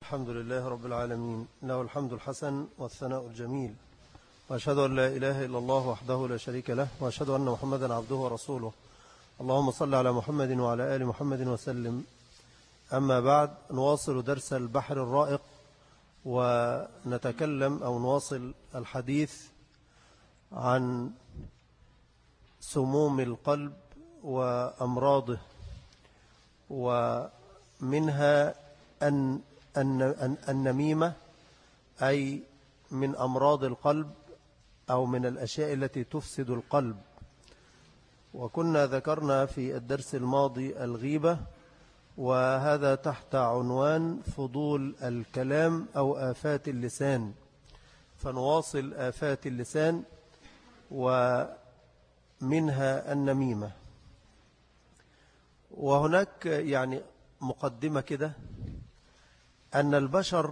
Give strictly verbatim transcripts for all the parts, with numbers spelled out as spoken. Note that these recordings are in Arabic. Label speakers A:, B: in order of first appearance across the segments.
A: الحمد لله رب العالمين، له الحمد الحسن والثناء الجميل، وأشهد أن لا إله إلا الله وحده لا شريك له، وأشهد أن محمدا عبده ورسوله. اللهم صل على محمد وعلى آل محمد وسلم. أما بعد، نواصل درس البحر الرائق ونتكلم أو نواصل الحديث عن سموم القلب وأمراضه، ومنها أن النميمة، أي من أمراض القلب أو من الأشياء التي تفسد القلب. وكنا ذكرنا في الدرس الماضي الغيبة، وهذا تحت عنوان فضول الكلام أو آفات اللسان، فنواصل آفات اللسان ومنها النميمة. وهناك يعني مقدمة كده، أن البشر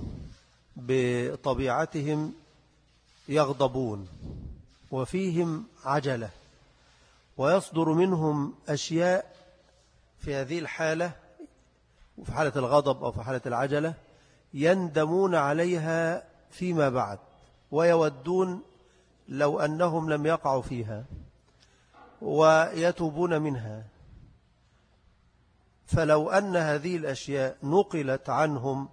A: بطبيعتهم يغضبون وفيهم عجلة، ويصدر منهم أشياء في هذه الحالة، وفي حالة الغضب أو في حالة العجلة، يندمون عليها فيما بعد، ويودون لو أنهم لم يقعوا فيها ويتوبون منها. فلو أن هذه الأشياء نقلت عنهم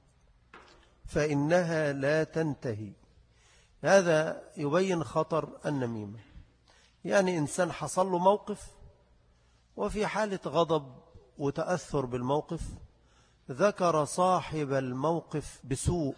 A: فإنها لا تنتهي. هذا يبين خطر النميمة. يعني إنسان حصل له موقف، وفي حالة غضب وتأثر بالموقف ذكر صاحب الموقف بسوء،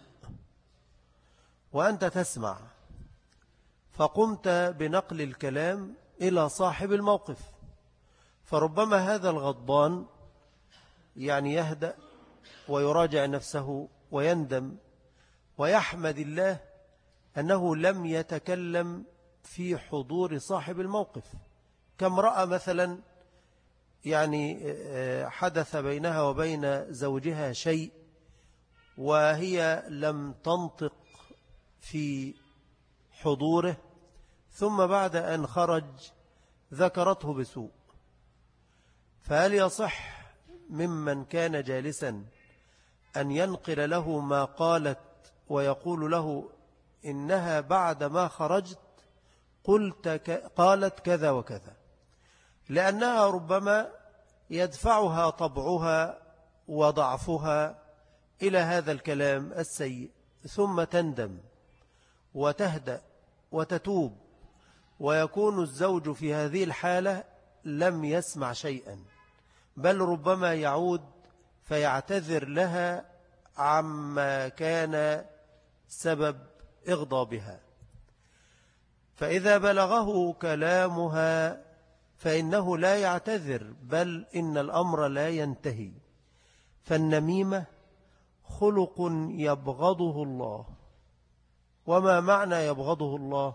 A: وأنت تسمع، فقمت بنقل الكلام إلى صاحب الموقف، فربما هذا الغضبان يعني يهدأ ويراجع نفسه ويندم ويحمد الله أنه لم يتكلم في حضور صاحب الموقف. كم رأى مثلا يعني حدث بينها وبين زوجها شيء، وهي لم تنطق في حضوره، ثم بعد أن خرج ذكرته بسوء. فهل يصح ممن كان جالسا أن ينقل له ما قالت ويقول له إنها بعد ما خرجت قلت قالت كذا وكذا، لأنها ربما يدفعها طبعها وضعفها إلى هذا الكلام السيء، ثم تندم وتهدأ وتتوب، ويكون الزوج في هذه الحالة لم يسمع شيئا، بل ربما يعود فيعتذر لها عما كان سبب إغضابها. فإذا بلغه كلامها فإنه لا يعتذر، بل إن الأمر لا ينتهي. فالنميمة خلق يبغضه الله. وما معنى يبغضه الله؟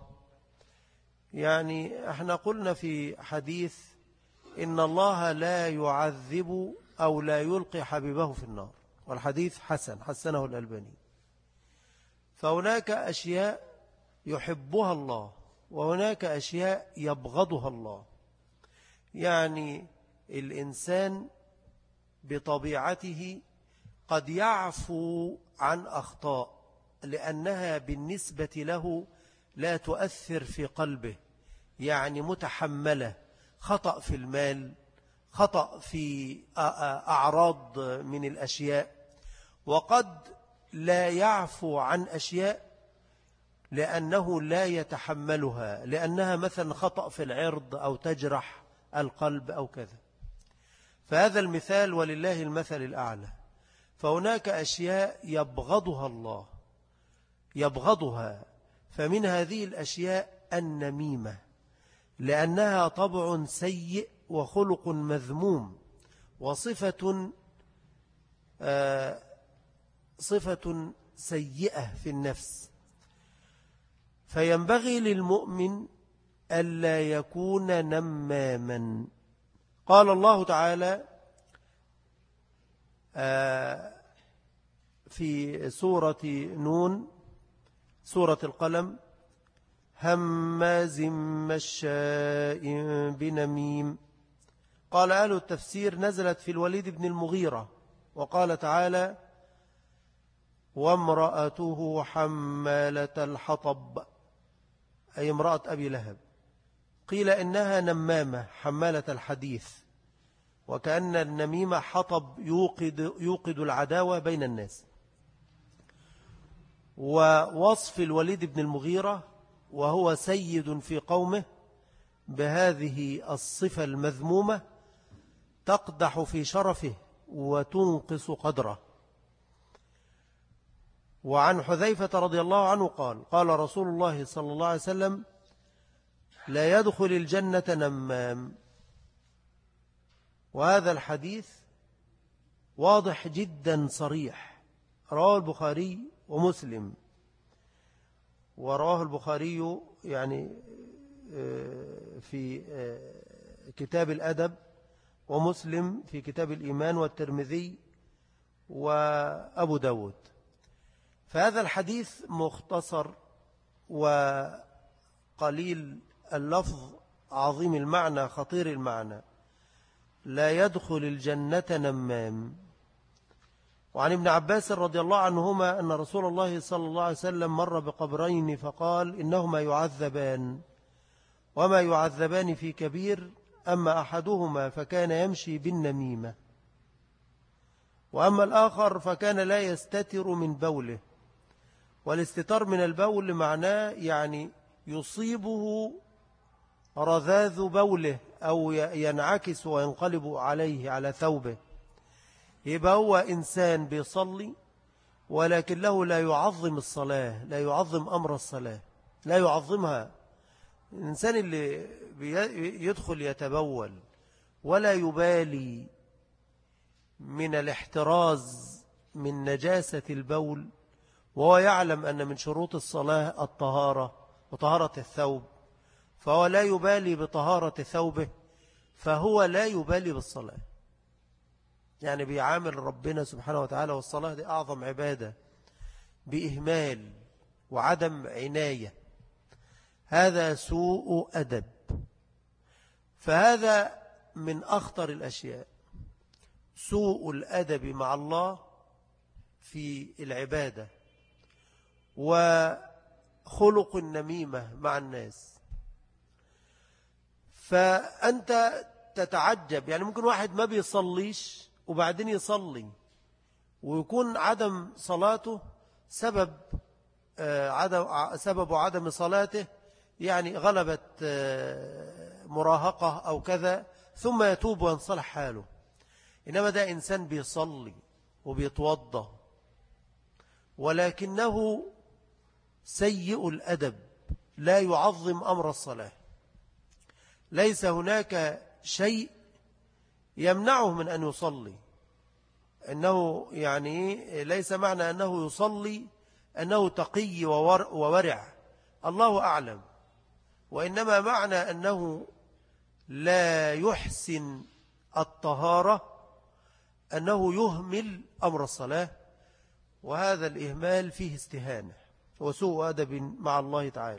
A: يعني احنا قلنا في حديث إن الله لا يعذب أو لا يلقي حبيبه في النار، والحديث حسن حسنه الألباني. فهناك أشياء يحبها الله، وهناك أشياء يبغضها الله. يعني الإنسان بطبيعته قد يعفو عن أخطاء لأنها بالنسبة له لا تؤثر في قلبه، يعني متحملة، خطأ في المال، خطأ في أعراض من الأشياء. وقد لا يعفو عن أشياء لأنه لا يتحملها، لأنها مثلا خطأ في العرض أو تجرح القلب أو كذا. فهذا المثال ولله المثل الأعلى. فهناك أشياء يبغضها الله، يبغضها. فمن هذه الأشياء النميمة، لأنها طبع سيء وخلق مذموم، وصفة آه صفة سيئة في النفس. فينبغي للمؤمن ألا يكون نماما. قال الله تعالى آه في سورة نون، سورة القلم: هماز مشاء بنميم. قال أهل التفسير نزلت في الوليد بن المغيرة. وقال تعالى: وامرأته حمالة الحطب، أي امرأة أبي لهب. قيل إنها نمامة حمالة الحديث، وكأن النميمة حطب يوقد, يوقد العداوة بين الناس. ووصف الوليد بن المغيرة وهو سيد في قومه بهذه الصفة المذمومة تقدح في شرفه وتنقص قدره. وعن حذيفة رضي الله عنه قال قال رسول الله صلى الله عليه وسلم: لا يدخل الجنة نمام. وهذا الحديث واضح جدا صريح، رواه البخاري ومسلم. ورواه البخاري يعني في كتاب الأدب، ومسلم في كتاب الإيمان، والترمذي وأبو داود. فهذا الحديث مختصر وقليل اللفظ عظيم المعنى خطير المعنى: لا يدخل الجنة نمام. وعن ابن عباس رضي الله عنهما أن رسول الله صلى الله عليه وسلم مر بقبرين فقال: إنهما يعذبان وما يعذبان في كبير، أما أحدهما فكان يمشي بالنميمة، وأما الآخر فكان لا يستتر من بوله. والاستتار من البول معناه يعني يصيبه رذاذ بوله أو ينعكس وينقلب عليه على ثوبه. يبقى هو إنسان بيصلي ولكن له لا يعظم الصلاة، لا يعظم أمر الصلاة، لا يعظمها. الإنسان اللي يدخل يتبول ولا يبالي من الاحتراز من نجاسة البول، وهو يعلم أن من شروط الصلاة الطهارة وطهارة الثوب، فهو لا يبالي بطهارة ثوبه، فهو لا يبالي بالصلاة. يعني بيعامل ربنا سبحانه وتعالى، والصلاة دي أعظم عبادة، بإهمال وعدم عناية. هذا سوء أدب. فهذا من أخطر الأشياء، سوء الأدب مع الله في العبادة، وخلق النميمة مع الناس. فأنت تتعجب، يعني ممكن واحد ما بيصليش وبعدين يصلي، ويكون عدم صلاته سبب عدم سبب عدم صلاته يعني غلبت مراهقة أو كذا، ثم يتوب وينصلح حاله. إنما ده إنسان بيصلي وبيتوضى ولكنه سيء الأدب، لا يعظم أمر الصلاة. ليس هناك شيء يمنعه من أن يصلي، إنه يعني ليس معنى أنه يصلي أنه تقي وورع، الله أعلم. وإنما معنى أنه لا يحسن الطهارة أنه يهمل أمر الصلاة، وهذا الإهمال فيه استهانة وسوء أدب مع الله تعالى.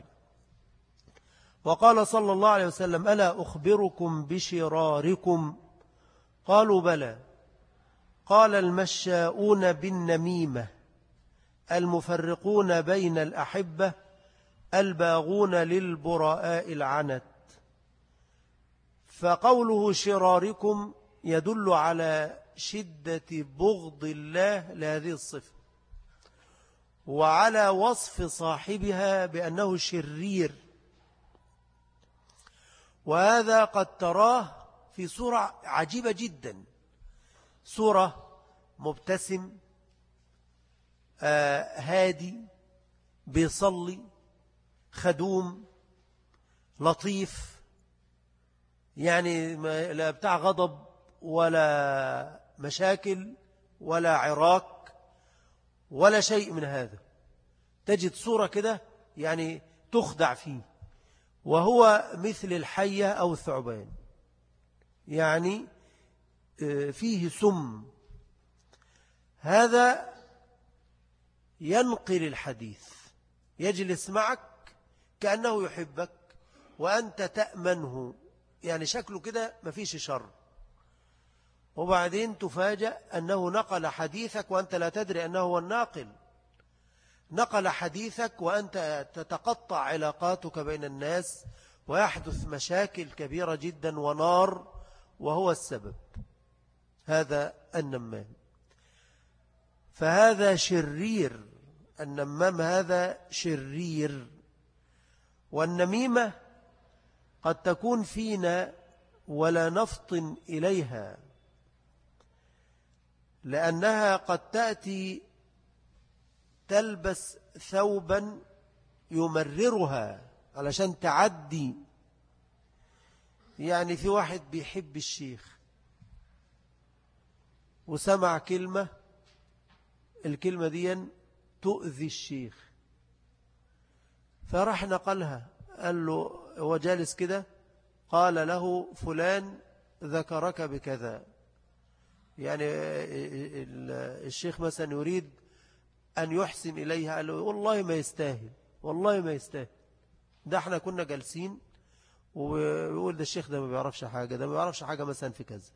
A: وقال صلى الله عليه وسلم: ألا أخبركم بشراركم؟ قالوا بلى. قال: المشاؤون بالنميمة، المفرقون بين الأحبة، الباغون للبراء العنت. فقوله شراركم يدل على شدة بغض الله لهذه الصفة، وعلى وصف صاحبها بأنه شرير. وهذا قد تراه في صورة عجيبة جدا، صورة مبتسم آه هادي، بيصلي، خدوم، لطيف، يعني لا بتاع غضب ولا مشاكل ولا عراك ولا شيء من هذا. تجد صورة كده يعني تخدع فيه، وهو مثل الحية أو الثعبان، يعني فيه سم. هذا ينقل الحديث، يجلس معك كأنه يحبك وأنت تأمنه، يعني شكله كده ما فيش شر، وبعدين تفاجأ أنه نقل حديثك وأنت لا تدري أنه هو الناقل. نقل حديثك وأنت تتقطع علاقاتك بين الناس ويحدث مشاكل كبيرة جدا ونار، وهو السبب. هذا النمام، فهذا شرير، النمام هذا شرير. والنميمة قد تكون فينا ولا نفطن إليها، لأنها قد تأتي تلبس ثوبا يمررها علشان تعدي. يعني في واحد بيحب الشيخ وسمع كلمة، الكلمة دي تؤذي الشيخ، فراح نقلها، قال له هو جالس كده، قال له فلان ذكرك بكذا. يعني الشيخ مثلا يريد أن يحسن إليها، قال له والله ما يستاهل، والله ما يستاهل، ده احنا كنا جالسين ويقول ده الشيخ ده ما بيعرفش حاجة، ده ما بيعرفش حاجة مثلا في كذا.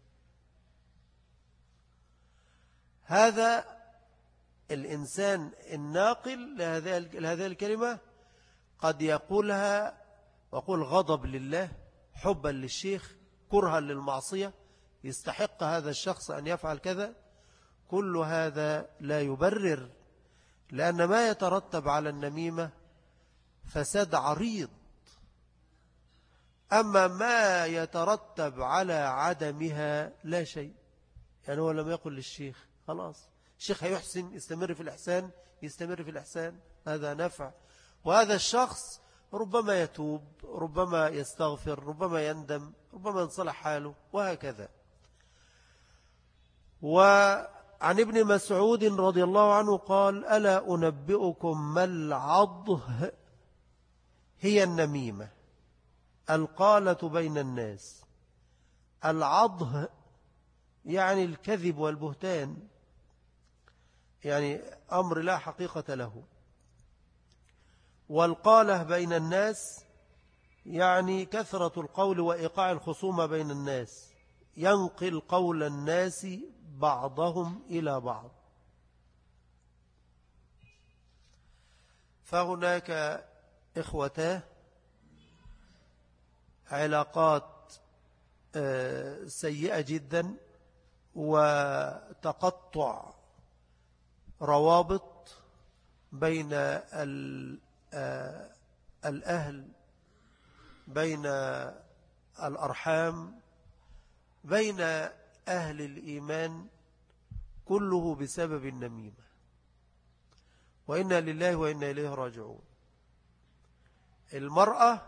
A: هذا الإنسان الناقل لهذه الكلمة قد يقولها ويقول غضب لله، حبا للشيخ، كرها للمعصية، يستحق هذا الشخص أن يفعل كذا. كل هذا لا يبرر، لأن ما يترتب على النميمة فساد عريض. أما ما يترتب على عدمها لا شيء. يعني هو لم يقل للشيخ خلاص، الشيخ هيحسن، يستمر في الإحسان، يستمر في الإحسان، هذا نفع. وهذا الشخص ربما يتوب، ربما يستغفر، ربما يندم، ربما ينصلح حاله، وهكذا. وعن ابن مسعود رضي الله عنه قال: ألا أنبئكم ما العضه؟ هي النميمة، القالة بين الناس. العضه يعني الكذب والبهتان، يعني أمر لا حقيقة له. والقالة بين الناس يعني كثرة القول وإيقاع الخصومة بين الناس، ينقل قول الناس بعضهم إلى بعض. فهناك إخوته علاقات سيئة جدا، وتقطع روابط بين الأهل، بين الأرحام، بين أهل الإيمان، كله بسبب النميمة. وإنا لله وإنا إليه راجعون. المرأة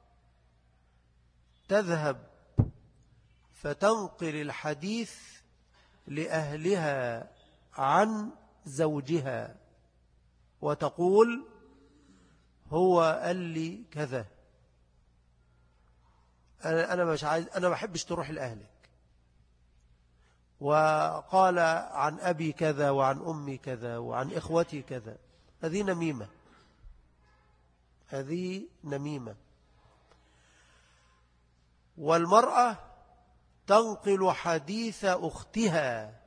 A: تذهب فتنقل الحديث لأهلها عن زوجها وتقول هو قال لي كذا، أنا مش عايز، أنا ما بحبش تروح لأهلك، وقال عن أبي كذا وعن أمي كذا وعن إخوتي كذا. هذه نميمة، هذه نميمة. والمرأة تنقل حديث أختها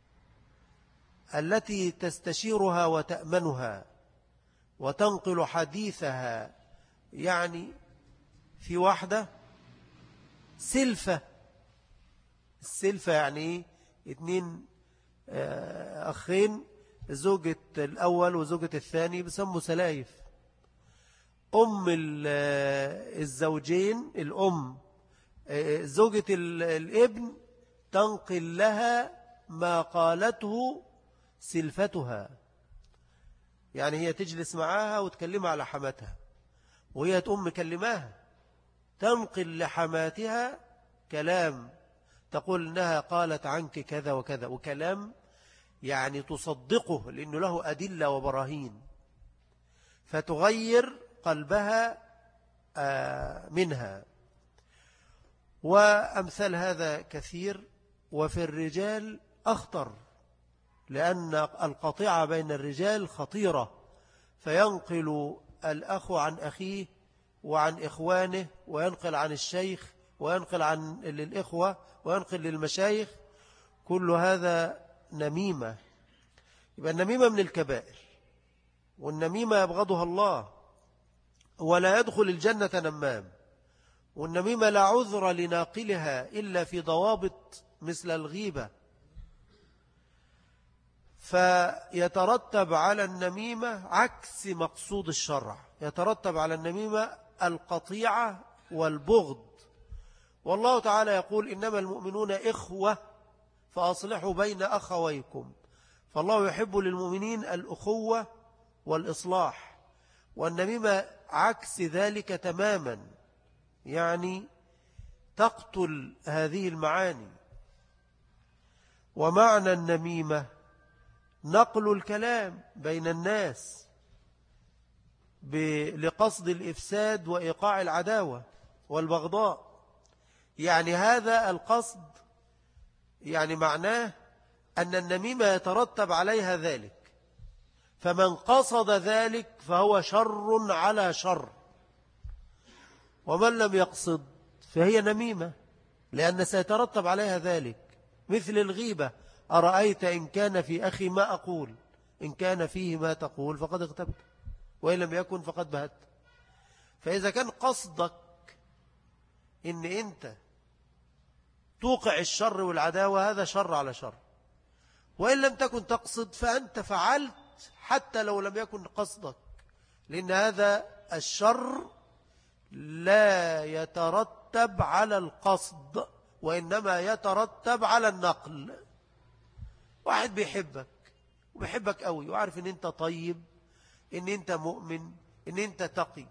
A: التي تستشيرها وتأمنها، وتنقل حديثها. يعني في واحدة سلفة، السلفة يعني اتنين أخين، زوجة الأول وزوجة الثاني بسموا سلايف. أم الزوجين، الأم زوجة الابن، تنقل لها ما قالته سلفتها. يعني هي تجلس معاها وتكلمها على حماتها، وهي تقوم مكلماها، تنقل لحماتها كلام، تقول إنها قالت عنك كذا وكذا، وكلام يعني تصدقه لأنه له أدلة وبراهين، فتغير قلبها منها. وأمثال هذا كثير. وفي الرجال أخطر، لأن القطيعة بين الرجال خطيرة، فينقل الأخ عن أخيه وعن إخوانه، وينقل عن الشيخ، وينقل عن للإخوة، وينقل للمشايخ. كل هذا نميمة. يبقى النميمة من الكبائر، والنميمة يبغضها الله، ولا يدخل الجنة نمام. والنميمة لا عذر لناقلها إلا في ضوابط مثل الغيبة. فيترتب على النميمة عكس مقصود الشرع، يترتب على النميمة القطيعة والبغض. والله تعالى يقول إنما المؤمنون إخوة فأصلحوا بين أخويكم. فالله يحب للمؤمنين الأخوة والإصلاح، والنميمة عكس ذلك تماما، يعني تقتل هذه المعاني. ومعنى النميمة نقل الكلام بين الناس لقصد الإفساد وإيقاع العداوة والبغضاء. يعني هذا القصد، يعني معناه أن النميمة يترتب عليها ذلك، فمن قصد ذلك فهو شر على شر، ومن لم يقصد فهي نميمة، لأن سيترتب عليها ذلك. مثل الغيبة، أرأيت إن كان في أخي ما أقول، إن كان فيه ما تقول فقد اغتبت، وإن لم يكن فقد بهت. فإذا كان قصدك إن أنت توقع الشر والعداوة، هذا شر على شر. وإن لم تكن تقصد فأنت فعلت حتى لو لم يكن قصدك، لأن هذا الشر لا يترتب على القصد، وإنما يترتب على النقل. واحد بيحبك وبيحبك قوي، وعارف ان انت طيب، ان انت مؤمن، ان انت تقي،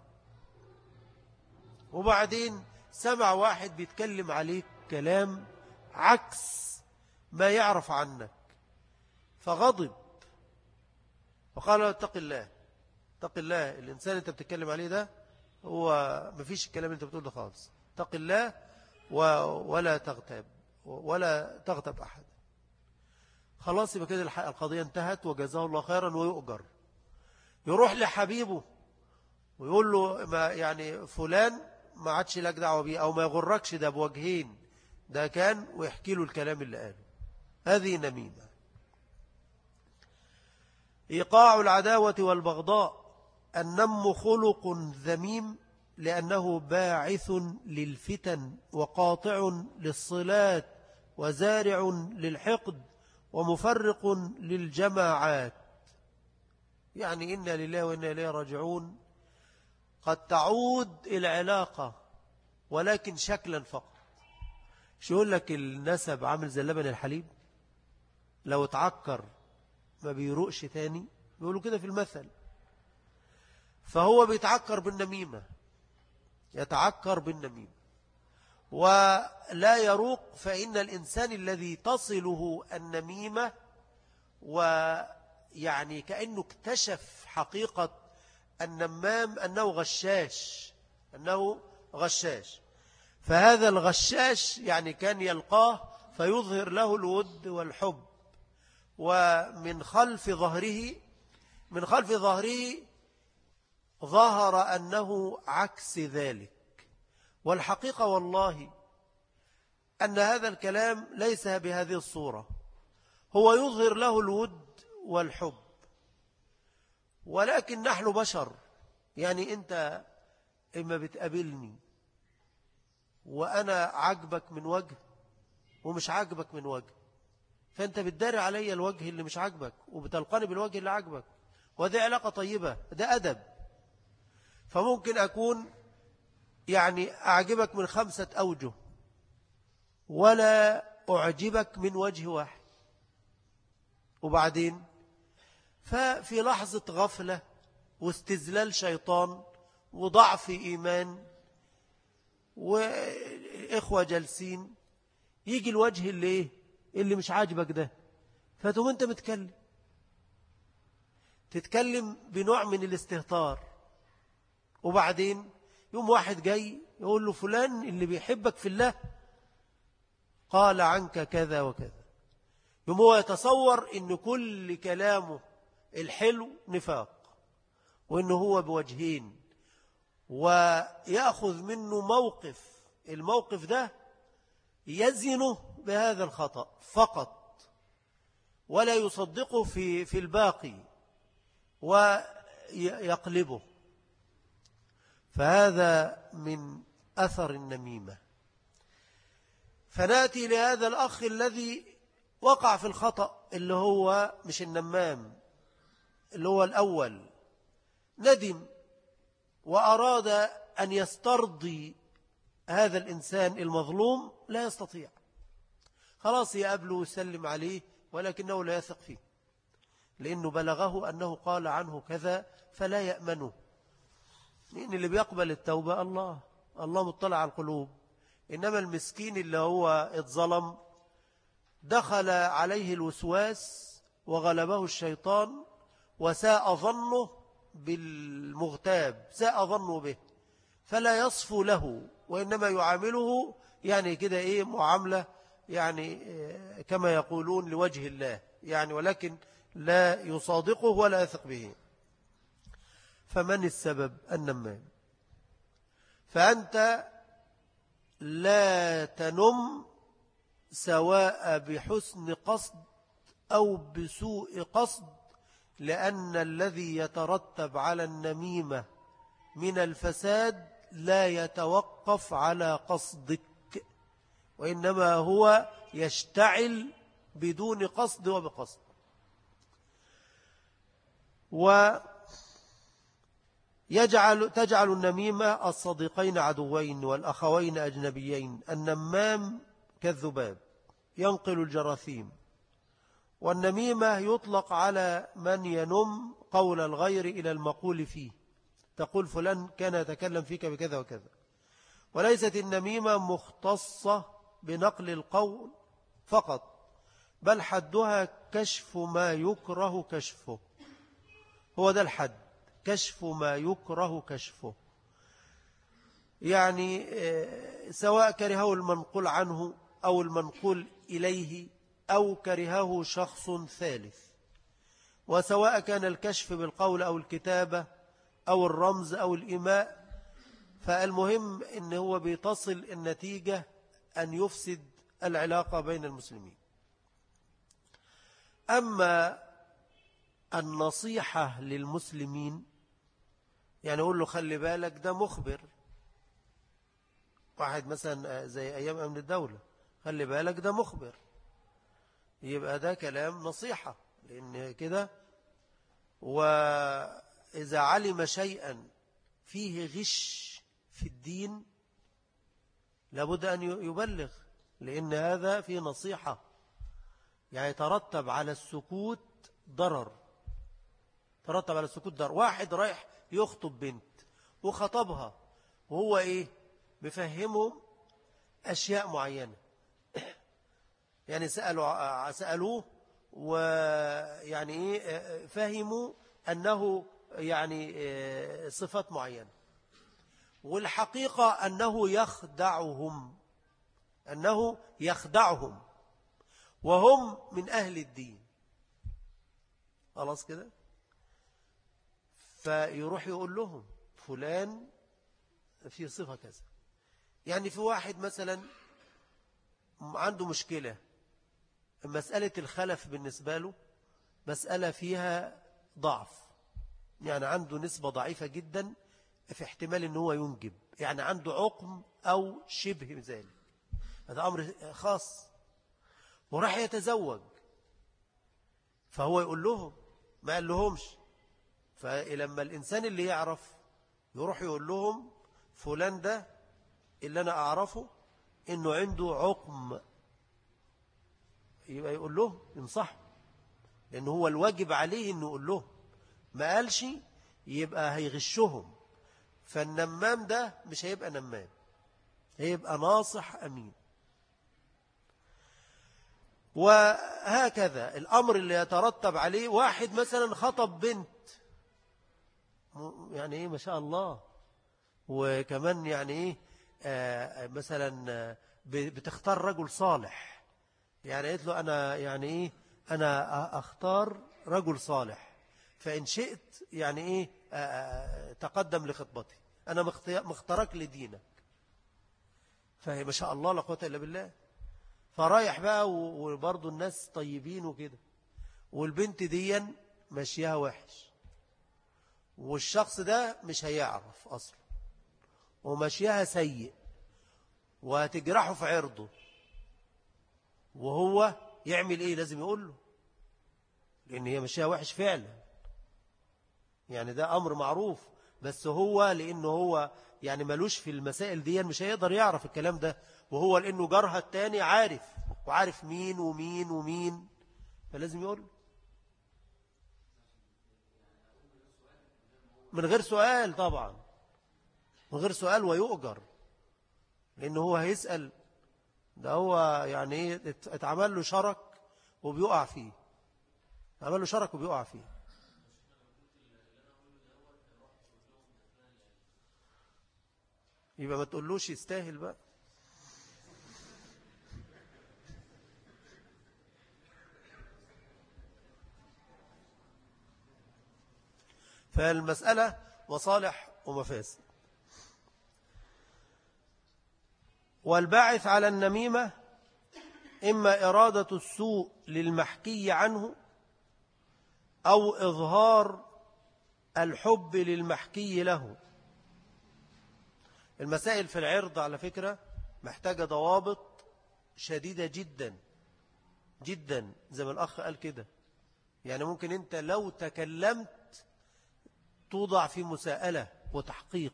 A: وبعدين سمع واحد بيتكلم عليك كلام عكس ما يعرف عنك، فغضب وقال له اتق الله، اتق الله، الإنسان انت بتتكلم عليه ده هو مفيش الكلام اللي انت بتقول ده خالص، اتق الله ولا تغتاب ولا تغتاب أحد. خلاص يبقى كده القضية انتهت وجزاه الله خيرا ويؤجر. يروح لحبيبه ويقول له ما يعني فلان ما عادش لك دعوة بيه، أو ما يغركش ده بوجهين ده كان، ويحكي له الكلام اللي قاله. هذه نميمة. إيقاع العداوة والبغضاء. النم خلق ذميم لأنه باعث للفتن وقاطع للصلات وزارع للحقد ومفرق للجماعات. يعني إنا لله وإنا إليه راجعون، قد تعود العلاقة ولكن شكلا فقط. شو يقول لك النسب عامل زي اللبن الحليب، لو اتعكر ما بيروقش تاني، بيقولوا كده في المثل. فهو بيتعكر بالنميمة، يتعكر بالنميمة ولا يروق. فإن الإنسان الذي تصله النميمة ويعني كأنه اكتشف حقيقة النمام أنه غشاش، أنه غشاش، فهذا الغشاش يعني كان يلقاه فيظهر له الود والحب، ومن خلف ظهره من خلف ظهره ظهر أنه عكس ذلك. والحقيقة والله أن هذا الكلام ليس بهذه الصورة، هو يظهر له الود والحب، ولكن نحن بشر. يعني أنت إما بتقابلني وأنا عجبك من وجه ومش عجبك من وجه، فأنت بتداري علي الوجه اللي مش عجبك وبتلقاني بالوجه اللي عجبك، وهذه علاقة طيبة، ده أدب. فممكن أكون يعني أعجبك من خمسة أوجه ولا أعجبك من وجه واحد، وبعدين ففي لحظة غفلة واستزلال شيطان وضعف إيمان وإخوة جالسين، يجي الوجه اللي إيه اللي مش عاجبك ده، فتقوم أنت متكلم تتكلم بنوع من الاستهتار، وبعدين يوم واحد جاي يقول له فلان اللي بيحبك في الله قال عنك كذا وكذا، يوم هو يتصور إن كل كلامه الحلو نفاق، وإنه هو بوجهين، ويأخذ منه موقف، الموقف ده يزنه بهذا الخطأ فقط ولا يصدقه في في الباقي، يقلبه. فهذا من أثر النميمة. فنأتي لهذا الأخ الذي وقع في الخطأ، اللي هو مش النمام، اللي هو الأول، ندم وأراد أن يسترضي هذا الإنسان المظلوم، لا يستطيع. خلاص يقابله ويسلم عليه، ولكنه لا يثق فيه، لأنه بلغه أنه قال عنه كذا، فلا يأمنه. لأن اللي بيقبل التوبة الله، الله مطلع على القلوب. إنما المسكين اللي هو اتظلم دخل عليه الوسواس وغلبه الشيطان، وساء ظنه بالمغتاب، ساء ظنه به، فلا يصفو له، وإنما يعامله يعني كده إيه معاملة يعني كما يقولون لوجه الله يعني، ولكن لا يصادقه ولا يثق به. فمن السبب؟ النمام. فأنت لا تنم سواء بحسن قصد أو بسوء قصد، لأن الذي يترتب على النميمة من الفساد لا يتوقف على قصدك، وإنما هو يشتعل بدون قصد وبقصد. ويجعل تجعل النميمة الصديقين عدوين والأخوين أجنبيين. النمام كالذباب ينقل الجراثيم، والنميمة يطلق على من ينم قول الغير إلى المقول فيه، تقول فلان كان يتكلم فيك بكذا وكذا. وليست النميمة مختصة بنقل القول فقط، بل حدها كشف ما يكره كشفه. هو ده الحد، كشف ما يكره كشفه. يعني سواء كرهه المنقول عنه أو المنقول إليه أو كرهه شخص ثالث، وسواء كان الكشف بالقول أو الكتابة أو الرمز أو الإيماء، فالمهم إن هو بيتصل النتيجة أن يفسد العلاقة بين المسلمين. أما النصيحة للمسلمين، يعني أقول له خلي بالك ده مخبر، واحد مثلا زي أيام أمن الدولة، خلي بالك ده مخبر، يبقى ده كلام نصيحة، لأن كده. وإذا علم شيئا فيه غش في الدين لابد أن يبلغ، لأن هذا فيه نصيحة. يعني ترتب على السكوت ضرر، ترتب على السكوت ضرر. واحد رايح يخطب بنت وخطبها، وهو إيه بفهمهم أشياء معينة، يعني سألوا سألوه ويعني إيه فهموا أنه يعني صفات معينة، والحقيقة أنه يخدعهم، أنه يخدعهم وهم من أهل الدين. خلاص كده، فيروح يقول لهم فلان في صفة كذا. يعني في واحد مثلا عنده مشكلة، مسألة الخلف بالنسبة له مسألة فيها ضعف، يعني عنده نسبة ضعيفة جدا في احتمال أنه هو ينجب، يعني عنده عقم أو شبه ذلك، هذا أمر خاص، وراح يتزوج. فهو يقول لهم، ما قال لهمش. فلما الإنسان اللي يعرف يروح يقول لهم فلان ده اللي أنا أعرفه إنه عنده عقم، يبقى يقول له ينصحه، لأنه هو الواجب عليه إنه يقول له. ما قالش يبقى هيغشهم. فالنمام ده مش هيبقى نمام، هيبقى ناصح أمين. وهكذا الأمر اللي يترتب عليه، واحد مثلا خطب بنت، يعني إيه ما شاء الله، وكمان يعني إيه آه مثلا آه بتختار رجل صالح، يعني قلت له أنا يعني إيه أنا أختار رجل صالح، فإن شئت يعني إيه آه تقدم لخطبتي، أنا مختارك لدينك. فهي ما شاء الله لا قوة إلا بالله. فرايح بقى، وبرضه الناس طيبين وكده، والبنت دي ماشيها وحش، والشخص ده مش هيعرف أصلا ومشيها سيء وهتجرحه في عرضه، وهو يعمل إيه؟ لازم يقول له، لأن هي مشيها وحش فعلا، يعني ده أمر معروف. بس هو لأنه هو يعني ملوش في المسائل دي مش هيقدر يعرف الكلام ده، وهو لأنه جارها التاني عارف وعارف مين ومين ومين، فلازم يقول له من غير سؤال طبعا، من غير سؤال ويؤجر، لأنه هو هيسأل. ده هو يعني ايه اتعمل له شرك وبيقع فيه، عمل له شرك وبيقع فيه. يبقى ما تقولوش يستاهل بقى. فالمسألة مصالح ومفاسد. والباعث على النميمة إما إرادة السوء للمحكي عنه أو إظهار الحب للمحكي له. المسائل في العرض على فكرة محتاجة ضوابط شديدة جدا جدا، زي ما الأخ قال كده. يعني ممكن أنت لو تكلمت توضع في مساءلة وتحقيق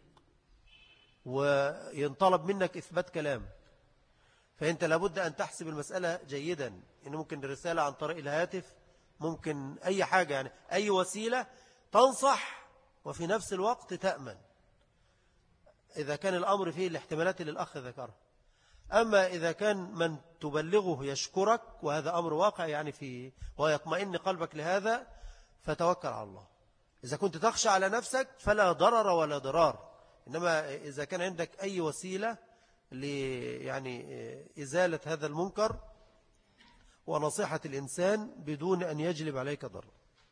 A: وينطلب منك إثبات كلام، فأنت لابد أن تحسب المسألة جيدا. إن ممكن الرسالة عن طريق الهاتف، ممكن أي حاجة، يعني أي وسيلة تنصح وفي نفس الوقت تأمن، إذا كان الأمر فيه الاحتمالات اللي الأخ ذكرها. أما إذا كان من تبلغه يشكرك وهذا أمر واقع يعني فيه ويطمئن قلبك لهذا، فتوكل على الله. إذا كنت تخشى على نفسك فلا ضرر ولا ضرار. إنما إذا كان عندك أي وسيلة يعني إزالة هذا المنكر ونصيحة الإنسان بدون أن يجلب عليك ضرر.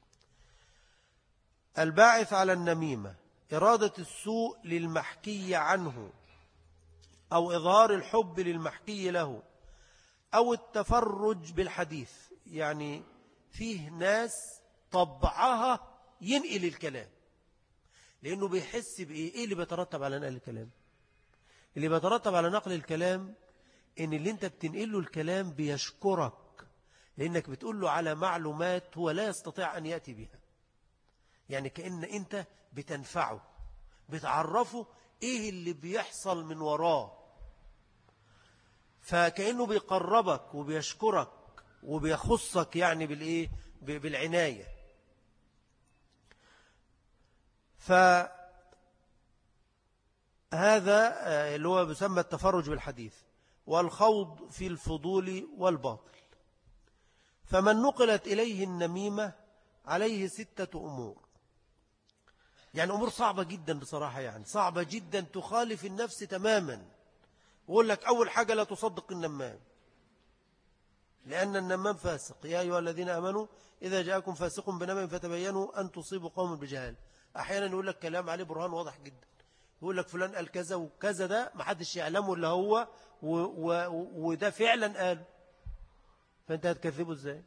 A: الباعث على النميمة إرادة السوء للمحكي عنه أو إظهار الحب للمحكي له أو التفرج بالحديث. يعني فيه ناس طبعها ينقل الكلام، لأنه بيحس بإيه إيه اللي بيترتب على نقل الكلام. اللي بيترتب على نقل الكلام إن اللي أنت بتنقله الكلام بيشكرك، لأنك بتقول له على معلومات هو لا يستطيع أن يأتي بها. يعني كأن أنت بتنفعه، بتعرفه إيه اللي بيحصل من وراه، فكأنه بيقربك وبيشكرك وبيخصك يعني بالإيه بالعناية. فهذا اللي هو بيسمى التفرج بالحديث والخوض في الفضول والباطل. فمن نقلت إليه النميمة عليه ستة أمور، يعني أمور صعبة جدا بصراحة، يعني صعبة جدا تخالف النفس تماما. وقول لك أول حاجة لا تصدق النمام، لأن النمام فاسق. يا أيها الذين آمنوا إذا جاءكم فاسق بنبأ فتبينوا أن تصيبوا قوم بجهال. أحيانا يقول لك كلام عليه برهان واضح جدا، يقول لك فلان قال كذا وكذا، ده ما حدش يعلمه إلا هو، و و وده فعلا قال، فأنت هتكذبه إزاي؟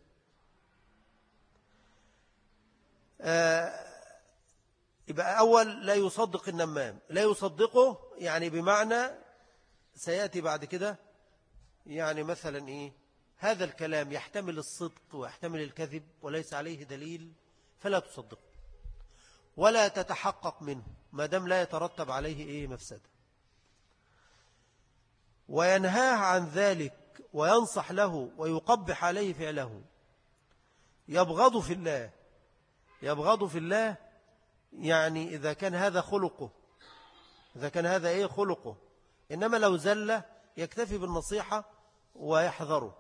A: آه يبقى أول لا يصدق النمام. لا يصدقه يعني بمعنى سيأتي بعد كده، يعني مثلا إيه، هذا الكلام يحتمل الصدق ويحتمل الكذب وليس عليه دليل، فلا تصدقه ولا تتحقق منه ما دام لا يترتب عليه إيه مفسدة. وينهاه عن ذلك وينصح له ويقبح عليه فعله. يبغض في الله، يبغض في الله يعني إذا كان هذا خلقه، إذا كان هذا إيه خلقه. إنما لو زل يكتفي بالنصيحة ويحذره.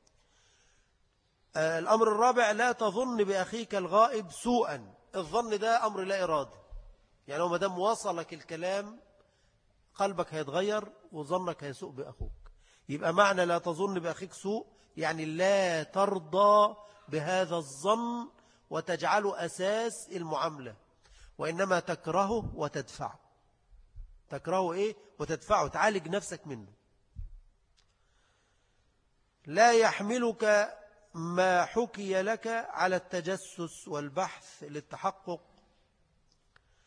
A: الأمر الرابع لا تظن بأخيك الغائب سوءا. الظن ده أمر لا إرادي، يعني لو مدام وصلك الكلام قلبك هيتغير وظنك هيسوء بأخوك. يبقى معنى لا تظن بأخيك سوء يعني لا ترضى بهذا الظن وتجعله أساس المعاملة، وإنما تكرهه وتدفعه. تكرهه إيه وتدفعه، تعالج نفسك منه. لا يحملك ما حكي لك على التجسس والبحث للتحقق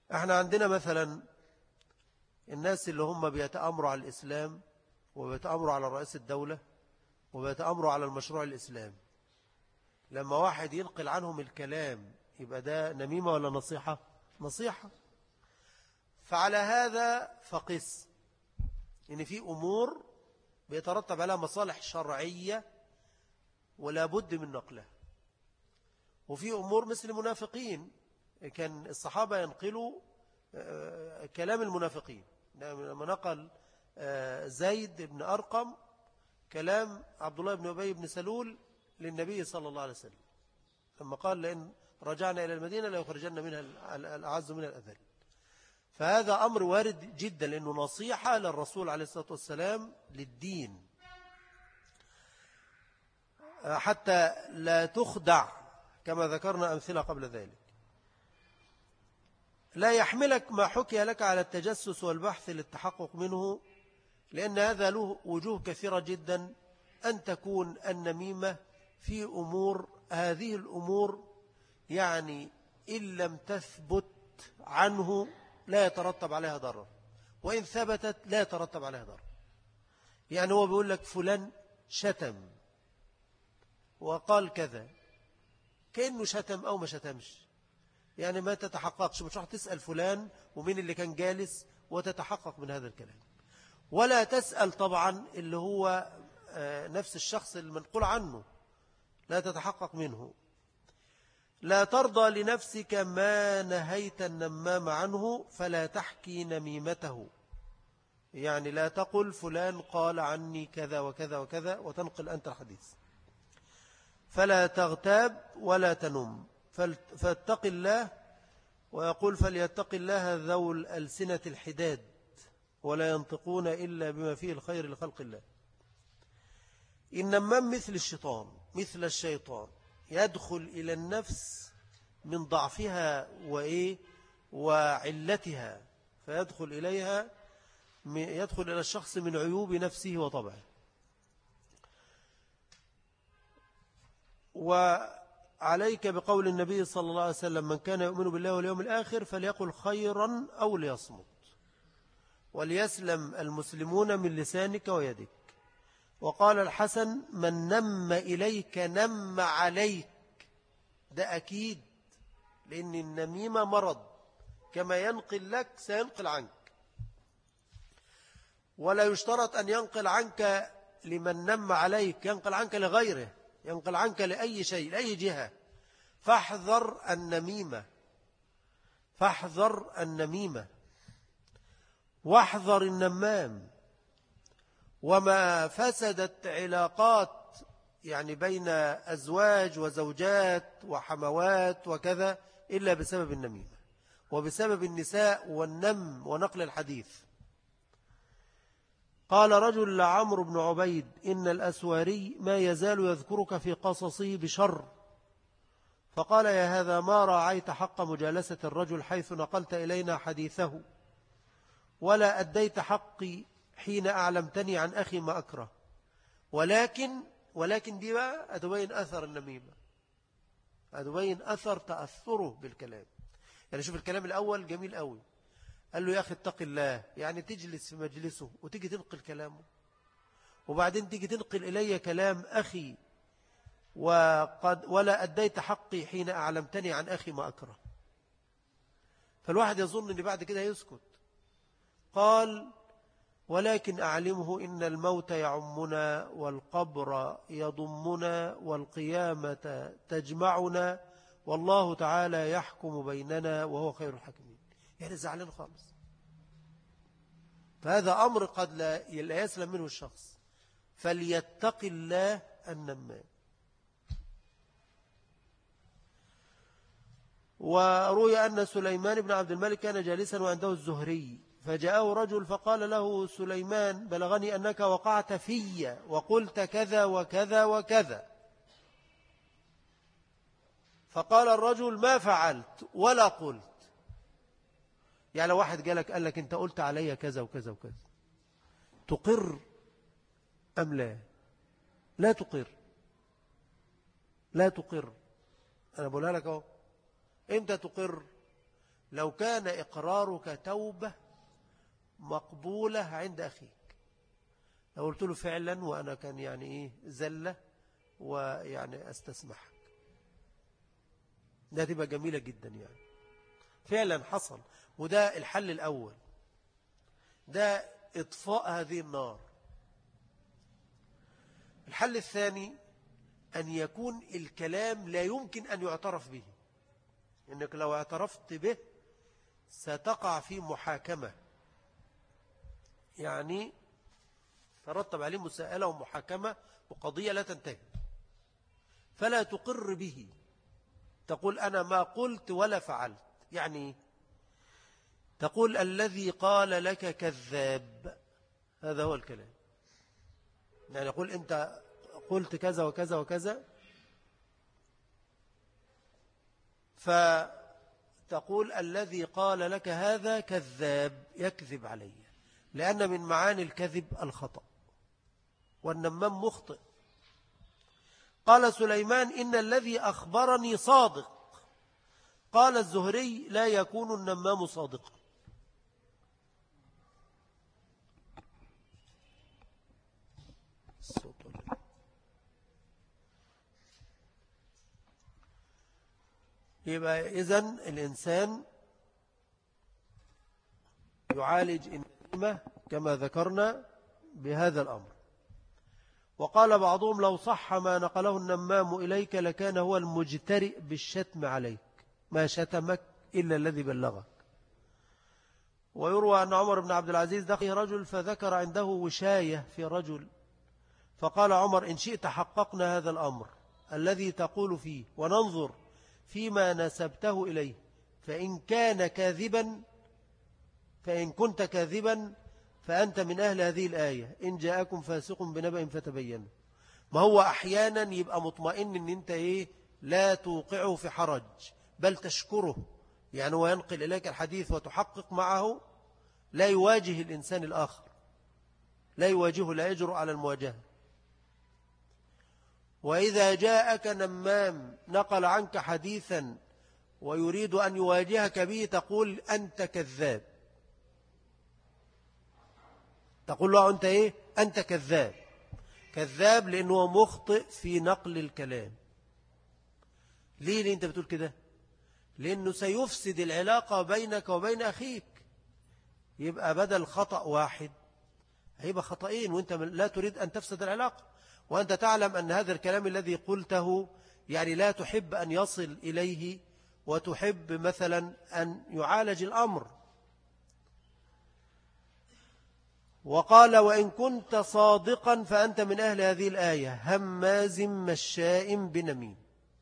A: احنا عندنا مثلا الناس اللي هم بيتأمروا على الإسلام وبيتأمروا على رئيس الدولة وبيتأمروا على المشروع الإسلامي، لما واحد ينقل عنهم الكلام يبقى ده نميمة ولا نصيحة؟ نصيحة. فعلى هذا فقس إن في أمور بيترتب عليها مصالح شرعية ولا بد من نقلها، وفي أمور مثل المنافقين كان الصحابة ينقلوا كلام المنافقين. لما نقل زيد بن أرقم كلام عبد الله بن أبي بن سلول للنبي صلى الله عليه وسلم لما قال لأن رجعنا إلى المدينة لا يخرجن منها الأعز من الأذل. فهذا أمر وارد جدا لأنه نصيحة للرسول عليه الصلاة والسلام للدين، حتى لا تخدع كما ذكرنا أمثلة قبل ذلك. لا يحملك ما حكي لك على التجسس والبحث للتحقق منه، لأن هذا له وجوه كثيرة جدا أن تكون النميمة في أمور، هذه الأمور يعني إن لم تثبت عنه لا يترتب عليها ضرر، وإن ثبتت لا يترتب عليها ضرر. يعني هو بيقول لك فلان شتم وقال كذا، كأنه شتم أو ما شتمش، يعني ما تتحققش، مش راح تسأل فلان ومين اللي كان جالس وتتحقق من هذا الكلام، ولا تسأل طبعا اللي هو نفس الشخص المنقول عنه، لا تتحقق منه. لا ترضى لنفسك ما نهيت النمام عنه فلا تحكي نميمته، يعني لا تقل فلان قال عني كذا وكذا وكذا وتنقل أنت الحديث. فلا تغتاب ولا تنم، فاتق الله. ويقول فليتق الله ذو الألسنة الحداد ولا ينطقون إلا بما فيه الخير لخلق الله. النمام مثل الشيطان، مثل الشيطان يدخل إلى النفس من ضعفها وإيه وعلتها، فيدخل إليها، يدخل إلى الشخص من عيوب نفسه وطبعه. وعليك بقول النبي صلى الله عليه وسلم من كان يؤمن بالله واليوم الآخر فليقل خيرا أو ليصمت، وليسلم المسلمون من لسانك ويدك. وقال الحسن من نم إليك نم عليك، ده أكيد، لأن النميمة مرض، كما ينقل لك سينقل عنك. ولا يشترط أن ينقل عنك لمن نم عليك، ينقل عنك لغيره، ينقل عنك لأي شيء، لأي جهة. فاحذر النميمة، فاحذر النميمة واحذر النمام. وما فسدت علاقات يعني بين أزواج وزوجات وحموات وكذا إلا بسبب النميمة وبسبب النساء والنم ونقل الحديث. قال رجل لعمرو بن عبيد إن الأسواري ما يزال يذكرك في قصصه بشر، فقال يا هذا ما راعيت حق مجالسة الرجل حيث نقلت إلينا حديثه، ولا أديت حقي حين أعلمتني عن أخي ما أكره. ولكن ولكن دي بقى أتبين أثر النميمة، أتبين أثر تأثره بالكلام. يعني شوف الكلام الأول جميل قوي، قال له يا أخي اتق الله، يعني تجلس في مجلسه وتيجي تنقل كلامه، وبعدين تيجي تنقل إلي كلام أخي وقد ولا أديت حقي حين أعلمتني عن أخي ما أكره. فالواحد يظن أن بعد كده يسكت. قال ولكن أعلمه إن الموت يعمنا والقبر يضمنا والقيامة تجمعنا والله تعالى يحكم بيننا وهو خير الحاكمين. يعني زعلان خالص. فهذا أمر قد لا يسلم منه الشخص، فليتق الله النمام. وروي أن سليمان بن عبد الملك كان جالسا وعنده الزهري، فجاءه رجل فقال له سليمان بلغني أنك وقعت في وقلت كذا وكذا وكذا. فقال الرجل ما فعلت ولا قلت. يعني لو واحد جالك قال لك أنت قلت علي كذا وكذا وكذا، تقر أم لا؟ لا تقر، لا تقر. أنا بقولها لك أهو، أنت تقر لو كان إقرارك توبة مقبولة عند أخيك، لو قلت له فعلا وأنا كان يعني إيه زلة ويعني أستسمحك، ده تبقى جميلة جدا يعني فعلا حصل. وده الحل الأول، ده إطفاء هذه النار. الحل الثاني أن يكون الكلام لا يمكن أن يعترف به، إنك لو اعترفت به ستقع في محاكمة، يعني ترتب عليه مساءلة ومحاكمة وقضية لا تنتهي، فلا تقر به، تقول أنا ما قلت ولا فعلت. يعني تقول الذي قال لك كذاب، هذا هو الكلام. يعني يقول أنت قلت كذا وكذا وكذا، فتقول الذي قال لك هذا كذاب، يكذب علي، لأن من معاني الكذب الخطأ، والنمام مخطئ. قال سليمان إن الذي أخبرني صادق. قال الزهري لا يكون النمام صادقا. يبقى إذن الإنسان يعالج النميمة كما ذكرنا بهذا الأمر. وقال بعضهم لو صح ما نقله النمام إليك لكان هو المجترئ بالشتم عليك، ما شتمك إلا الذي بلغك. ويروى أن عمر بن عبد العزيز دخل رجل فذكر عنده وشاية في رجل، فقال عمر إن شئت حققنا هذا الأمر الذي تقول فيه وننظر فيما نسبته إليه، فإن كان كاذبا فإن كنت كاذبا فأنت من أهل هذه الآية إن جاءكم فاسق بنبأ فتبينوا. ما هو أحيانا يبقى مطمئن أن أنت إيه لا توقعه في حرج، بل تشكره، يعني هو ينقل إليك الحديث وتحقق معه، لا يواجه الإنسان الآخر، لا يواجهه، لا يجرؤ على المواجهة. وإذا جاءك نمام نقل عنك حديثا ويريد أن يواجهك به تقول أنت كذاب، تقول له أنت إيه أنت كذاب. كذاب لأنه مخطئ في نقل الكلام. ليه ليه أنت بتقول كده؟ لأنه سيفسد العلاقة بينك وبين أخيك، يبقى بدل خطأ واحد هيبقى خطأين، وأنت لا تريد أن تفسد العلاقة، وأنت تعلم أن هذا الكلام الذي قلته يعني لا تحب أن يصل إليه، وتحب مثلا أن يعالج الأمر. وقال وإن كنت صادقا فأنت من أهل هذه الآية هماز مشاء بنميم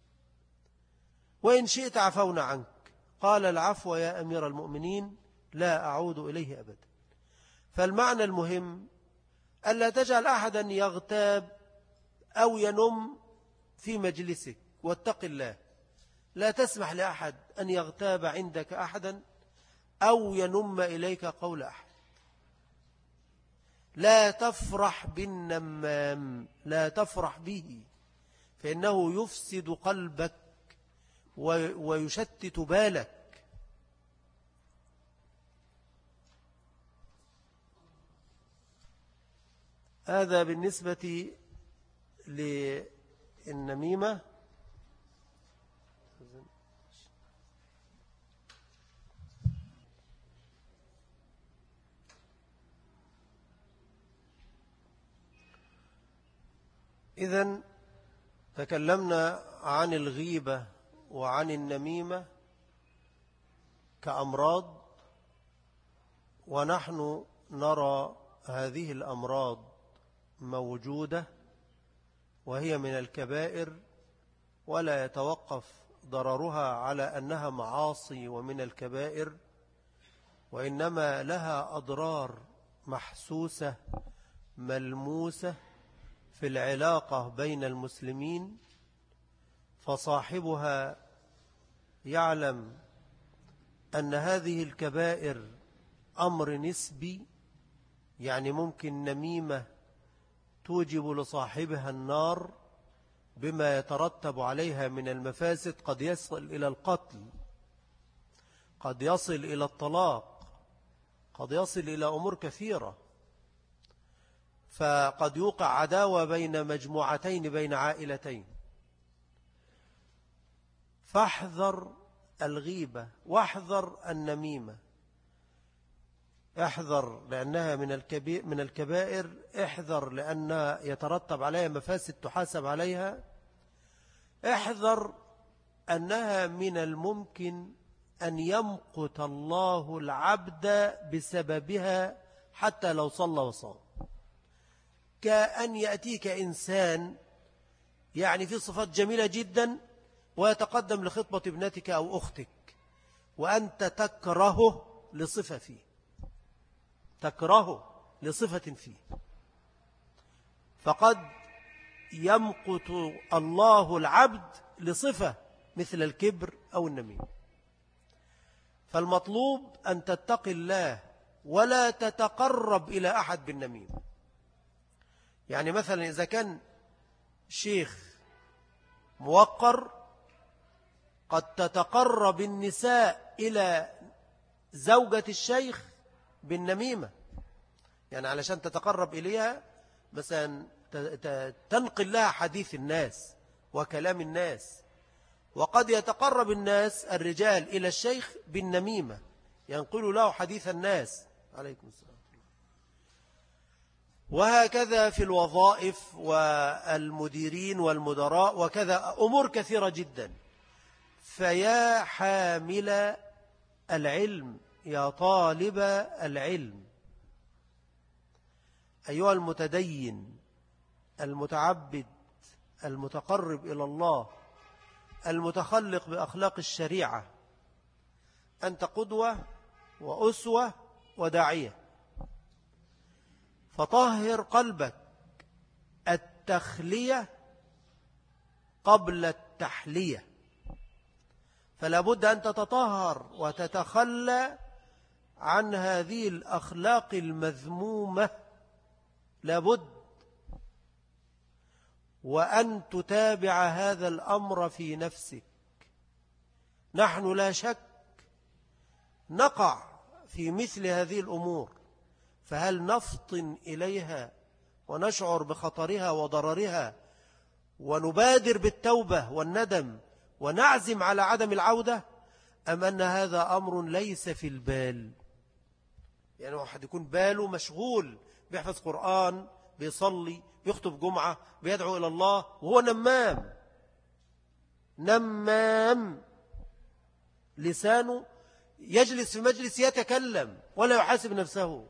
A: وإن شئت عفونا عنك. قال العفو يا أمير المؤمنين لا أعود إليه أبدا. فالمعنى المهم ألا تجعل أحدا يغتاب أو ينم في مجلسك، واتق الله، لا تسمح لأحد أن يغتاب عندك أحدا أو ينم إليك قول أحد. لا تفرح بالنمام، لا تفرح به، فإنه يفسد قلبك ويشتت بالك. هذا بالنسبة للنميمة. إذن تكلمنا عن الغيبة وعن النميمة كأمراض، ونحن نرى هذه الأمراض موجودة وهي من الكبائر، ولا يتوقف ضررها على أنها معاصي ومن الكبائر، وإنما لها أضرار محسوسة ملموسة في العلاقة بين المسلمين، فصاحبها يعلم أن هذه الكبائر أمر نسبي، يعني ممكن نميمة توجب لصاحبها النار بما يترتب عليها من المفاسد، قد يصل إلى القتل، قد يصل إلى الطلاق، قد يصل إلى أمور كثيرة، فقد يوقع عداوة بين مجموعتين بين عائلتين. فاحذر الغيبة واحذر النميمة. احذر لأنها من الكبير من الكبائر، احذر لأنها يترتب عليها مفاسد تحاسب عليها، احذر أنها من الممكن أن يمقت الله العبد بسببها حتى لو صلى وصام. كأن يأتيك إنسان يعني في صفات جميلة جدا ويتقدم لخطبة ابنتك أو أختك وأنت تكرهه لصفة فيه، تكرهه لصفة فيه، فقد يمقت الله العبد لصفة مثل الكبر أو النميمة. فالمطلوب أن تتقي الله ولا تتقرب إلى أحد بالنميمة. يعني مثلا إذا كان شيخ موقر قد تتقرب النساء إلى زوجة الشيخ بالنميمة، يعني علشان تتقرب إليها مثلا تنقل لها حديث الناس وكلام الناس. وقد يتقرب الناس الرجال إلى الشيخ بالنميمة، ينقل له حديث الناس. عليكم السلام. وهكذا في الوظائف والمديرين والمدراء وكذا أمور كثيرة جدا. فيا حامل العلم، يا طالب العلم، أيها المتدين المتعبد المتقرب إلى الله المتخلق بأخلاق الشريعة، أنت قدوة وأسوة وداعية. فطهر قلبك، التخلية قبل التحلية، فلا بد أن تتطهر وتتخلى عن هذه الأخلاق المذمومة، لا بد، وأن تتابع هذا الأمر في نفسك. نحن لا شك نقع في مثل هذه الأمور، فهل نفطن إليها ونشعر بخطرها وضررها ونبادر بالتوبة والندم ونعزم على عدم العودة، أم أن هذا أمر ليس في البال؟ يعني واحد يكون باله مشغول بيحفظ قرآن، بيصلي، بيخطب جمعة، بيدعو إلى الله، وهو نمام نمام لسانه يجلس في مجلس يتكلم ولا يحاسب نفسه.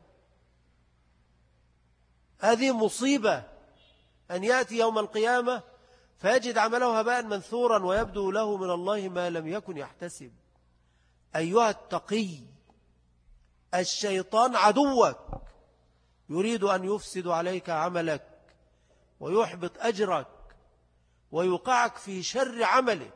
A: هذه مصيبة، أن يأتي يوم القيامة فيجد عمله هباء منثورا ويبدو له من الله ما لم يكن يحتسب. أيها التقي، الشيطان عدوك يريد أن يفسد عليك عملك ويحبط أجرك ويوقعك في شر عملك.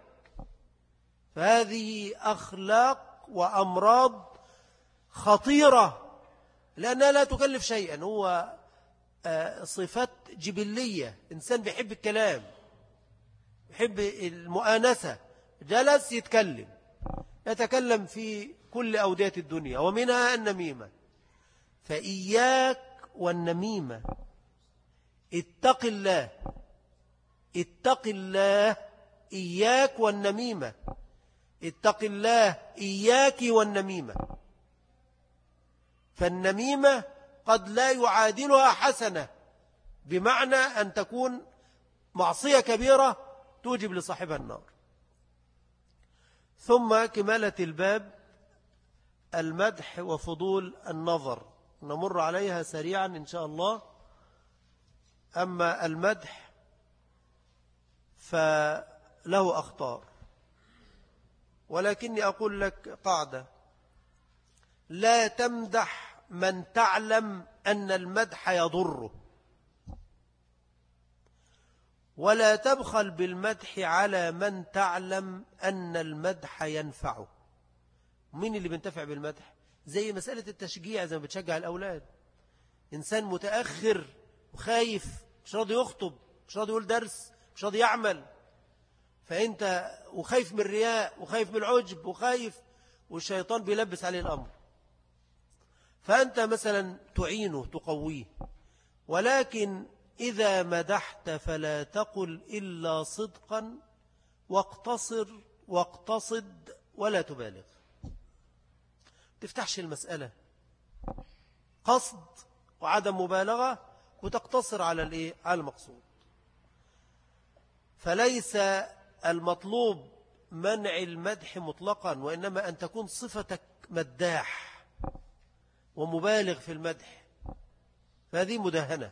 A: فهذه أخلاق وأمراض خطيرة لأنها لا تكلف شيئا، هو صفات جبلية، إنسان بيحب الكلام، بيحب المؤانسة، جلس يتكلم يتكلم في كل أودية الدنيا ومنها النميمة. فإياك والنميمة، اتق الله اتق الله إياك والنميمة، اتق الله إياك والنميمة. فالنميمة قد لا يعادلها حسنة، بمعنى أن تكون معصية كبيرة توجب لصاحبها النار. ثم كمالة الباب المدح وفضول النظر، نمر عليها سريعا إن شاء الله. أما المدح فله أخطار، ولكني أقول لك قاعدة: لا تمدح من تعلم أن المدح يضره، ولا تبخل بالمدح على من تعلم أن المدح ينفعه. مين اللي بينتفع بالمدح؟ زي مسألة التشجيع، زي ما بتشجع الأولاد. إنسان متأخر وخايف، مش راضي يخطب، مش راضي يقول درس، مش راضي يعمل، فأنت وخايف من الرياء وخايف من العجب وخايف والشيطان بيلبس عليه الأمر، فأنت مثلا تعينه تقويه، ولكن إذا مدحت فلا تقل إلا صدقا واقتصر واقتصد ولا تبالغ. تفتحش المسألة قصد وعدم مبالغة وتقتصر على الإيه؟ على المقصود. فليس المطلوب منع المدح مطلقا، وإنما أن تكون صفتك مداح ومبالغ في المدح، فهذه مداهنة.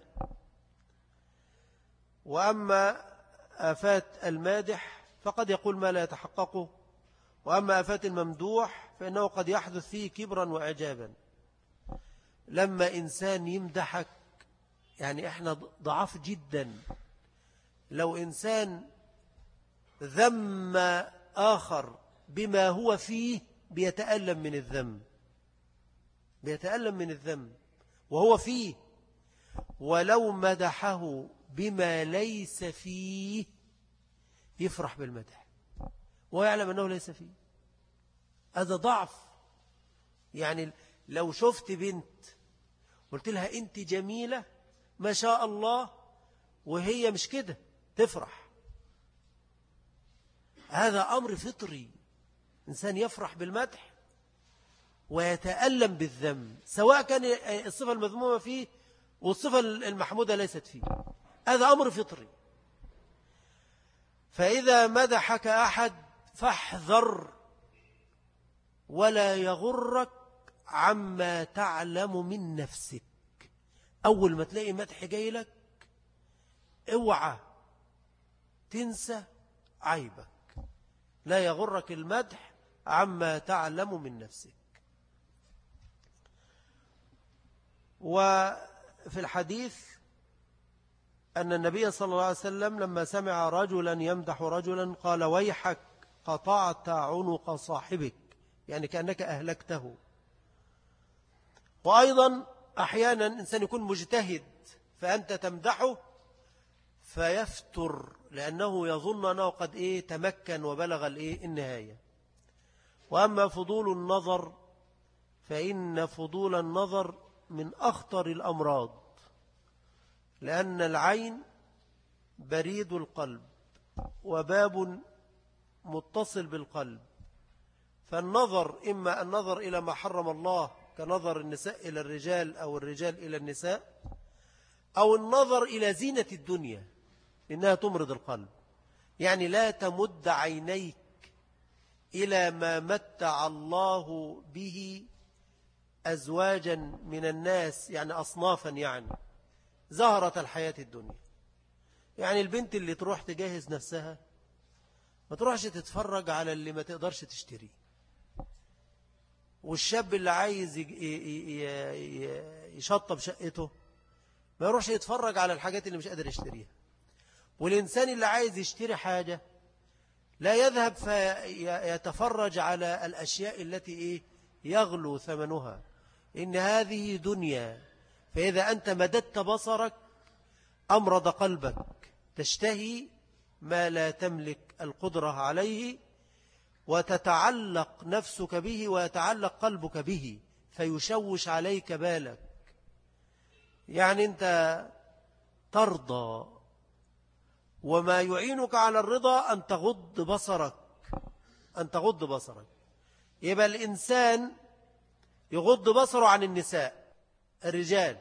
A: وأما آفات المادح فقد يقول ما لا يتحققه، وأما آفات الممدوح فإنه قد يحدث فيه كبرا وإعجابا. لما إنسان يمدحك، يعني إحنا ضعاف جدا، لو إنسان ذم آخر بما هو فيه بيتألم من الذم، بيتألم من الذم وهو فيه، ولو مدحه بما ليس فيه يفرح بالمدح ويعلم أنه ليس فيه. هذا ضعف. يعني لو شفت بنت قلت لها أنت جميلة ما شاء الله وهي مش كده تفرح، هذا أمر فطري. إنسان يفرح بالمدح ويتألم بالذم، سواء كان الصفة المذمومة فيه والصفة المحمودة ليست فيه، هذا أمر فطري. فإذا مدحك أحد فاحذر ولا يغرك عما تعلم من نفسك. أول ما تلاقي مدح جاي لك اوعى تنسى عيبك، لا يغرك المدح عما تعلم من نفسك. وفي الحديث أن النبي صلى الله عليه وسلم لما سمع رجلا يمدح رجلا قال ويحك قطعت عنق صاحبك، يعني كأنك أهلكته. وأيضا أحيانا إنسان يكون مجتهد فأنت تمدحه فيفتر لأنه يظن أنه قد إيه تمكن وبلغ الإيه النهاية. وأما فضول النظر فإن فضول النظر من أخطر الأمراض، لأن العين بريد القلب وباب متصل بالقلب، فالنظر إما النظر إلى ما حرم الله كنظر النساء إلى الرجال أو الرجال إلى النساء، أو النظر إلى زينة الدنيا إنها تمرض القلب. يعني لا تمد عينيك إلى ما متع الله به أزواجا من الناس، يعني أصنافا، يعني زهرة الحياة الدنيا. يعني البنت اللي تروح تجهز نفسها ما تروحش تتفرج على اللي ما تقدرش تشتريه، والشاب اللي عايز يشطب شقته ما يروحش يتفرج على الحاجات اللي مش قادر يشتريها، والإنسان اللي عايز يشتري حاجة لا يذهب فيتفرج على الأشياء التي إيه يغلو ثمنها، إن هذه دنيا. فإذا أنت مددت بصرك أمرض قلبك، تشتهي ما لا تملك القدرة عليه، وتتعلق نفسك به ويتعلق قلبك به فيشوش عليك بالك. يعني أنت ترضى، وما يعينك على الرضا أن تغض بصرك، أن تغض بصرك. يبقى الإنسان يغض بصره عن النساء الرجال،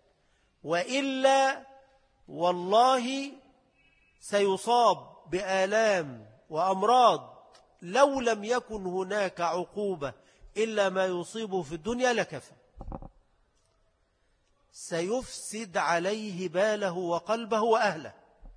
A: وإلا والله سيصاب بآلام وأمراض لو لم يكن هناك عقوبة إلا ما يصيبه في الدنيا لكفى. سيفسد عليه باله وقلبه وأهله.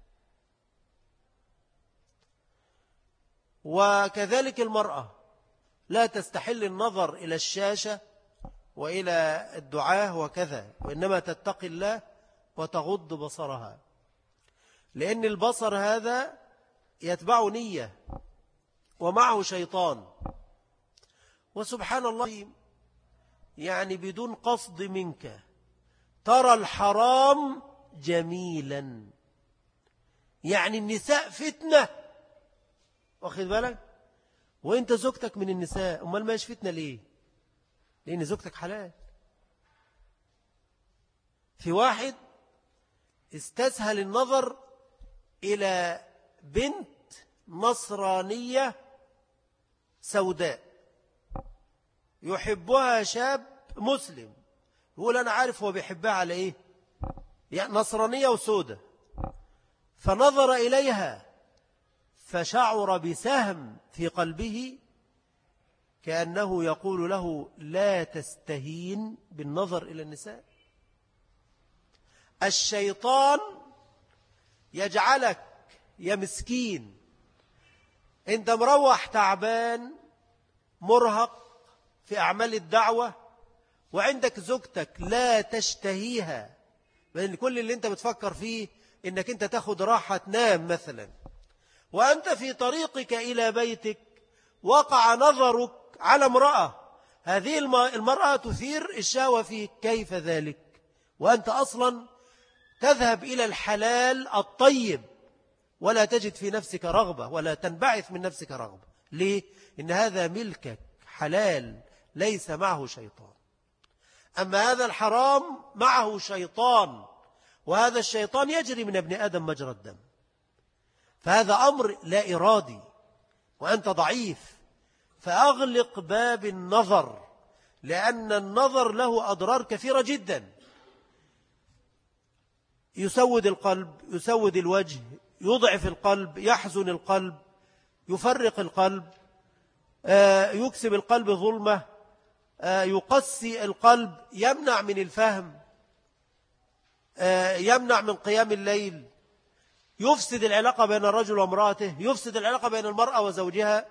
A: وكذلك المرأة لا تستحل النظر إلى الشاشة وإلى الدعاة وكذا، وإنما تتقي الله وتغض بصرها، لأن البصر هذا يتبع نية ومعه شيطان. وسبحان الله، يعني بدون قصد منك ترى الحرام جميلا، يعني النساء فتنة، واخد بالك، وانت زوجتك من النساء، امال ما فتنة ليه؟ لان زوجتك حلال. في واحد استسهل النظر إلى بنت نصرانية سوداء يحبها شاب مسلم، يقول أنا عارف هو بيحبها على إيه، يعني نصرانية وسوداء، فنظر إليها فشعر بسهم في قلبه كأنه يقول له لا تستهين بالنظر إلى النساء. الشيطان يجعلك يا مسكين انت مروح تعبان مرهق في أعمال الدعوة، وعندك زوجتك لا تشتهيها، بل كل اللي انت بتفكر فيه انك انت تاخد راحة تنام مثلا، وأنت في طريقك إلى بيتك وقع نظرك على امرأة، هذه المرأة تثير الشهوة فيك، كيف ذلك وأنت أصلا تذهب إلى الحلال الطيب ولا تجد في نفسك رغبة ولا تنبعث من نفسك رغبة؟ ليه؟ إن هذا ملكك حلال ليس معه شيطان. أما هذا الحرام معه شيطان، وهذا الشيطان يجري من ابن آدم مجرى الدم، فهذا أمر لا إرادي وأنت ضعيف، فأغلق باب النظر، لأن النظر له أضرار كثيرة جدا، يسود القلب، يسود الوجه، يضعف القلب، يحزن القلب، يفرق القلب، يكسب القلب ظلمة، يقسي القلب، يمنع من الفهم، يمنع من قيام الليل، يفسد العلاقة بين الرجل وامرأته، يفسد العلاقة بين المرأة وزوجها.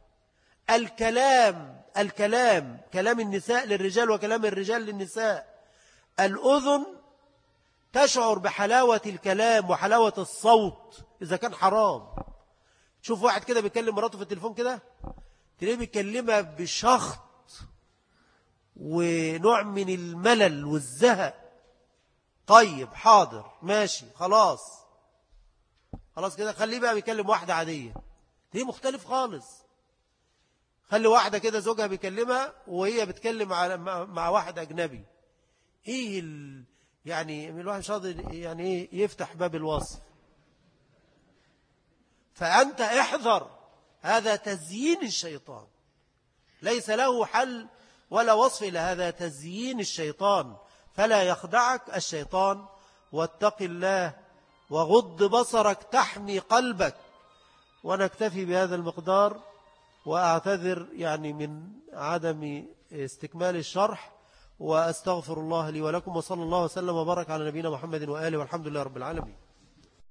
A: الكلام الكلام كلام النساء للرجال وكلام الرجال للنساء. الأذن تشعر بحلاوة الكلام وحلاوة الصوت إذا كان حرام. تشوف واحد كده بيكلم مراته في التليفون كده، تلاقيه بيكلمها بشخط ونوع من الملل والزهق. طيب حاضر ماشي خلاص خلاص كده، خليه بقى بيكلم واحدة عادية، دي مختلف خالص. خلي واحدة كده زوجها بيكلمها وهي بتكلم مع واحد أجنبي، إيه ال... يعني الواحد مش قادر يعني إيه يفتح باب الوصف. فأنت احذر، هذا تزيين الشيطان، ليس له حل ولا وصف إلى هذا، تزيين الشيطان، فلا يخدعك الشيطان، واتق الله وغض بصرك تحمي قلبك. ونكتفي بهذا المقدار، وأعتذر يعني من عدم استكمال الشرح، وأستغفر الله لي ولكم، وصلى الله وسلم وبارك على نبينا محمد وآله، والحمد لله رب العالمين.